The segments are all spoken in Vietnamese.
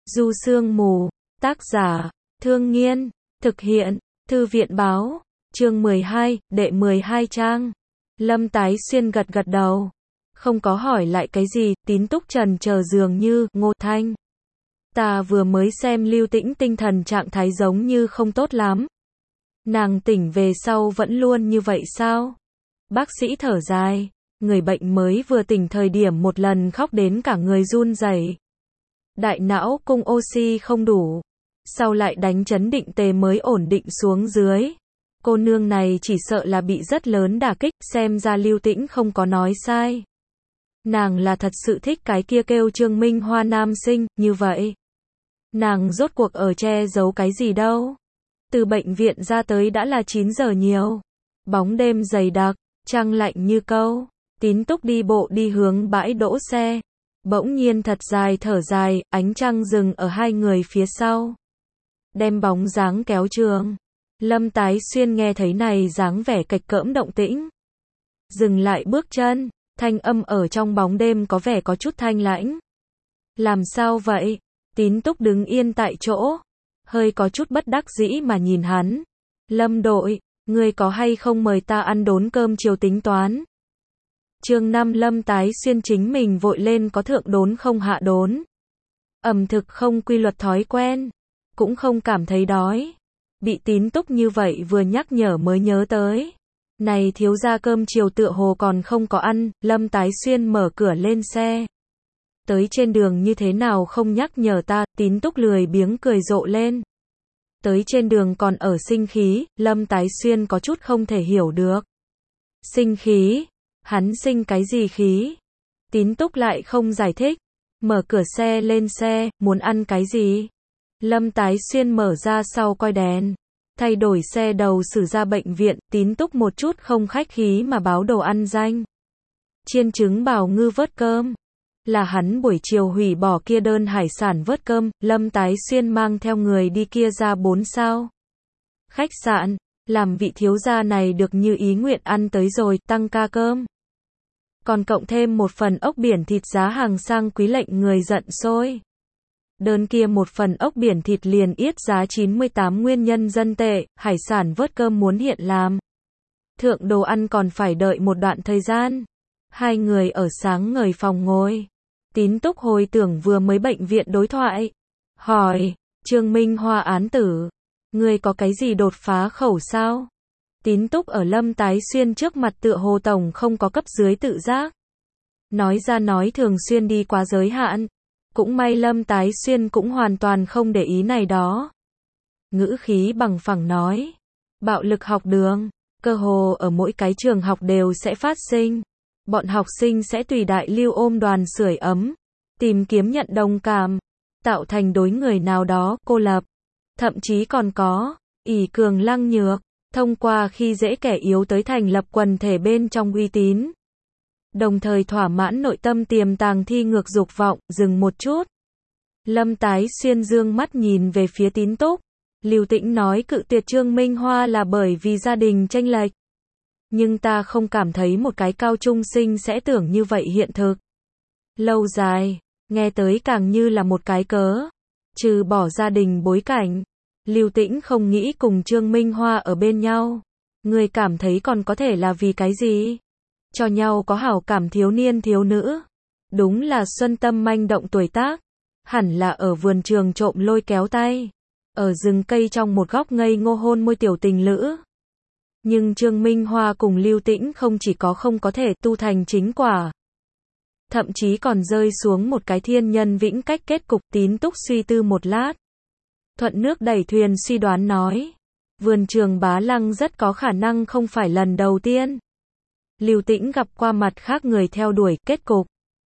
Du Sương Mù, tác giả, Thương Nghiên, thực hiện, Thư viện Báo, chương 12, đệ 12 trang. Lâm Tái Xuyên gật gật đầu. Không có hỏi lại cái gì, Tín Túc trần chờ dường như, Ngô Thanh. Ta vừa mới xem Lưu Tĩnh tinh thần trạng thái giống như không tốt lắm. Nàng tỉnh về sau vẫn luôn như vậy sao? Bác sĩ thở dài, người bệnh mới vừa tỉnh thời điểm một lần khóc đến cả người run rẩy. Đại não cung oxy không đủ. Sau lại đánh chấn định tề mới ổn định xuống dưới. Cô nương này chỉ sợ là bị rất lớn đả kích, xem ra Lưu Tĩnh không có nói sai. Nàng là thật sự thích cái kia kêu Trương Minh Hoa nam sinh, như vậy. Nàng rốt cuộc ở che giấu cái gì đâu. Từ bệnh viện ra tới đã là 9 giờ nhiều. Bóng đêm dày đặc, trăng lạnh như câu. Tín Túc đi bộ đi hướng bãi đỗ xe. Bỗng nhiên thật dài thở dài, ánh trăng dừng ở hai người phía sau. Đem bóng dáng kéo trường. Lâm Tái Xuyên nghe thấy này dáng vẻ kịch cỡm động tĩnh. Dừng lại bước chân, thanh âm ở trong bóng đêm có vẻ có chút thanh lãnh. Làm sao vậy? Tín Túc đứng yên tại chỗ. Hơi có chút bất đắc dĩ mà nhìn hắn. Lâm đội, ngươi có hay không mời ta ăn đốn cơm chiều tính toán? Chương 5 Lâm Tái Xuyên chính mình vội lên có thượng đốn không hạ đốn. Ẩm thực không quy luật thói quen. Cũng không cảm thấy đói. Bị Tín Túc như vậy vừa nhắc nhở mới nhớ tới. Này thiếu gia cơm chiều tựa hồ còn không có ăn, Lâm Tái Xuyên mở cửa lên xe. Tới trên đường như thế nào không nhắc nhở ta, Tín Túc lười biếng cười rộ lên. Tới trên đường còn ở sinh khí, Lâm Tái Xuyên có chút không thể hiểu được. Sinh khí? Hắn sinh cái gì khí? Tín Túc lại không giải thích. Mở cửa xe lên xe, muốn ăn cái gì? Lâm Tái Xuyên mở ra sau coi đèn. Thay đổi xe đầu xử ra bệnh viện, Tín Túc một chút không khách khí mà báo đồ ăn danh. Chiên trứng bào ngư vớt cơm. Là hắn buổi chiều hủy bỏ kia đơn hải sản vớt cơm, Lâm Tái Xuyên mang theo người đi kia ra 4 sao. Khách sạn, làm vị thiếu gia này được như ý nguyện ăn tới rồi, tăng ca cơm. Còn cộng thêm một phần ốc biển thịt giá hàng sang quý lệnh người giận sôi. Đơn kia một phần ốc biển thịt liền yết giá 98 nguyên nhân dân tệ, hải sản vớt cơm muốn hiện làm. Thượng đồ ăn còn phải đợi một đoạn thời gian. Hai người ở sáng ngời phòng ngồi. Tín Túc hồi tưởng vừa mới bệnh viện đối thoại. Hỏi, Trương Minh Hoa án tử. Ngươi có cái gì đột phá khẩu sao? Tín Túc ở Lâm Tái Xuyên trước mặt tựa hồ tổng không có cấp dưới tự giác. Nói ra nói thường xuyên đi quá giới hạn. Cũng may Lâm Tái Xuyên cũng hoàn toàn không để ý này đó. Ngữ khí bằng phẳng nói. Bạo lực học đường, cơ hồ ở mỗi cái trường học đều sẽ phát sinh. Bọn học sinh sẽ tùy đại lưu ôm đoàn sưởi ấm. Tìm kiếm nhận đồng cảm. Tạo thành đối người nào đó, cô lập. Thậm chí còn có, ỷ cường lăng nhược. Thông qua khi dễ kẻ yếu tới thành lập quần thể bên trong uy tín. Đồng thời thỏa mãn nội tâm tiềm tàng thi ngược dục vọng, dừng một chút. Lâm Tái Xuyên dương mắt nhìn về phía Tín Túc. Lưu Tĩnh nói cự tuyệt Trương Minh Hoa là bởi vì gia đình chênh lệch. Nhưng ta không cảm thấy một cái cao trung sinh sẽ tưởng như vậy hiện thực. Lâu dài, nghe tới càng như là một cái cớ. Trừ bỏ gia đình bối cảnh. Lưu Tĩnh không nghĩ cùng Trương Minh Hoa ở bên nhau. Người cảm thấy còn có thể là vì cái gì? Cho nhau có hảo cảm thiếu niên thiếu nữ. Đúng là xuân tâm manh động tuổi tác. Hẳn là ở vườn trường trộm lôi kéo tay. Ở rừng cây trong một góc ngây ngô hôn môi tiểu tình lữ. Nhưng Trương Minh Hoa cùng Lưu Tĩnh không chỉ có không có thể tu thành chính quả. Thậm chí còn rơi xuống một cái thiên nhân vĩnh cách kết cục. Tín Túc suy tư một lát. Thuận nước đẩy thuyền suy đoán nói. Vườn trường Bá Lăng rất có khả năng không phải lần đầu tiên. Lưu Tĩnh gặp qua mặt khác người theo đuổi, kết cục.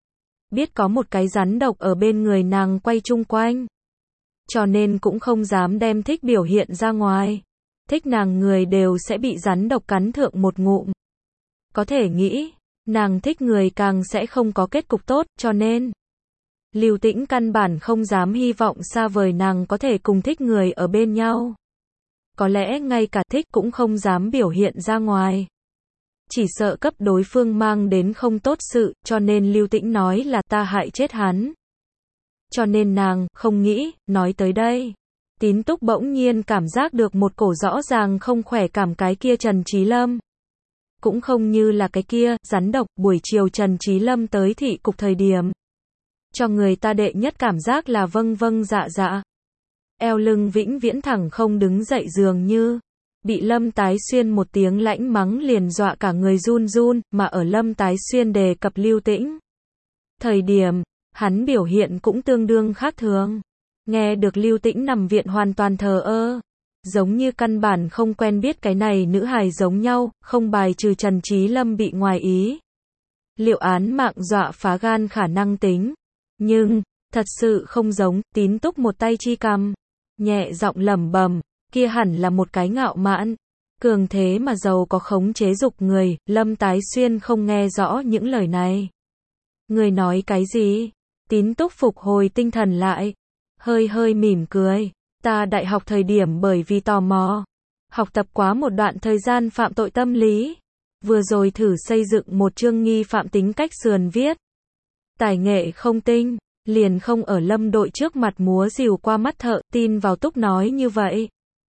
Biết có một cái rắn độc ở bên người nàng quay chung quanh. Cho nên cũng không dám đem thích biểu hiện ra ngoài. Thích nàng người đều sẽ bị rắn độc cắn thượng một ngụm. Có thể nghĩ, nàng thích người càng sẽ không có kết cục tốt, cho nên Lưu Tĩnh căn bản không dám hy vọng xa vời nàng có thể cùng thích người ở bên nhau. Có lẽ ngay cả thích cũng không dám biểu hiện ra ngoài. Chỉ sợ cấp đối phương mang đến không tốt sự, cho nên Lưu Tĩnh nói là ta hại chết hắn. cho nên nàng không nghĩ nói tới đây. Tín Túc bỗng nhiên cảm giác được một cổ rõ ràng không khỏe cảm. Cái kia Trần Chí Lâm cũng không như là cái kia rắn độc. Buổi chiều Trần Chí Lâm tới thị cục thời điểm, cho người ta đệ nhất cảm giác là vâng vâng dạ dạ, eo lưng vĩnh viễn thẳng không đứng dậy, dường như bị Lâm Tái Xuyên một tiếng lãnh mắng liền dọa cả người run run. Mà ở Lâm Tái Xuyên đề cập Lưu Tĩnh thời điểm, hắn biểu hiện cũng tương đương khác thường. Nghe được Lưu Tĩnh nằm viện hoàn toàn thờ ơ, giống như căn bản không quen biết cái này nữ hài giống nhau, không bài trừ Trần Chí Lâm bị ngoài ý liệu án mạng dọa phá gan khả năng tính. Nhưng, thật sự không giống. Tín Túc một tay chi cằm, nhẹ giọng lẩm bẩm, kia hẳn là một cái ngạo mạn, cường thế mà giàu có khống chế dục người. Lâm Tái Xuyên không nghe rõ những lời này. Người nói cái gì? Tín Túc phục hồi tinh thần lại, hơi hơi mỉm cười. Ta đại học thời điểm bởi vì tò mò, học tập quá một đoạn thời gian phạm tội tâm lý. Vừa rồi thử xây dựng một chương nghi phạm tính cách sườn viết. Tài nghệ không tinh, liền không ở Lâm đội trước mặt múa rìu qua mắt thợ. Tin vào Túc nói như vậy.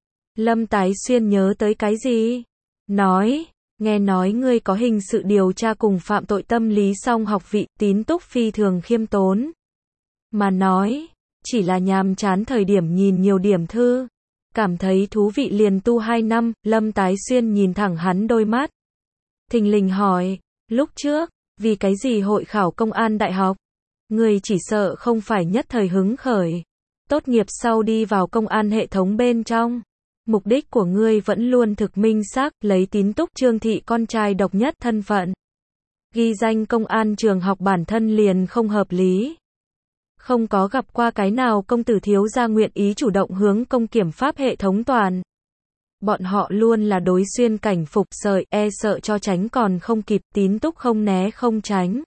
Lâm Tái Xuyên nhớ tới cái gì? Nói, nghe nói ngươi có hình sự điều tra cùng phạm tội tâm lý song học vị. Tín Túc phi thường khiêm tốn mà nói, chỉ là nhàm chán thời điểm nhìn nhiều điểm thư, cảm thấy thú vị liền tu 2 năm. Lâm Tái Xuyên nhìn thẳng hắn đôi mắt, thình lình hỏi, lúc trước, vì cái gì hội khảo công an đại học? Ngươi chỉ sợ không phải nhất thời hứng khởi, tốt nghiệp sau đi vào công an hệ thống bên trong. Mục đích của ngươi vẫn luôn thực minh xác, lấy Tín Túc Trương thị con trai độc nhất thân phận ghi danh công an trường học bản thân liền không hợp lý. Không có gặp qua cái nào công tử thiếu gia nguyện ý chủ động hướng công kiểm pháp hệ thống toàn. Bọn họ luôn là đối xuyên cảnh phục sợi, e sợ cho tránh còn không kịp. Tín Túc không né không tránh,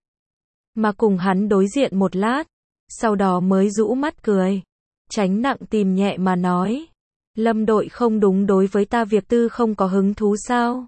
mà cùng hắn đối diện một lát, sau đó mới rũ mắt cười, tránh nặng tìm nhẹ mà nói, Lâm đội không đúng đối với ta việc tư không có hứng thú sao?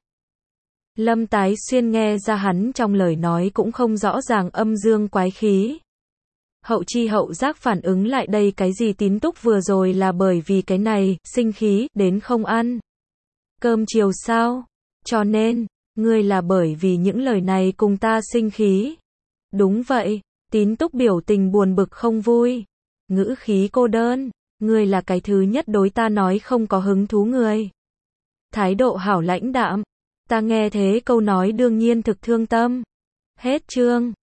Lâm Tái Xuyên nghe ra hắn trong lời nói cũng không rõ ràng âm dương quái khí. Hậu chi hậu giác phản ứng lại đây, cái gì Tín Túc vừa rồi là bởi vì cái này, sinh khí, đến không ăn cơm chiều sao? Cho nên, ngươi là bởi vì những lời này cùng ta sinh khí. Đúng vậy. Tín Túc biểu tình buồn bực không vui, ngữ khí cô đơn, ngươi là cái thứ nhất đối ta nói không có hứng thú người. Thái độ hảo lãnh đạm. Ta nghe thế câu nói đương nhiên thực thương tâm. Hết chương.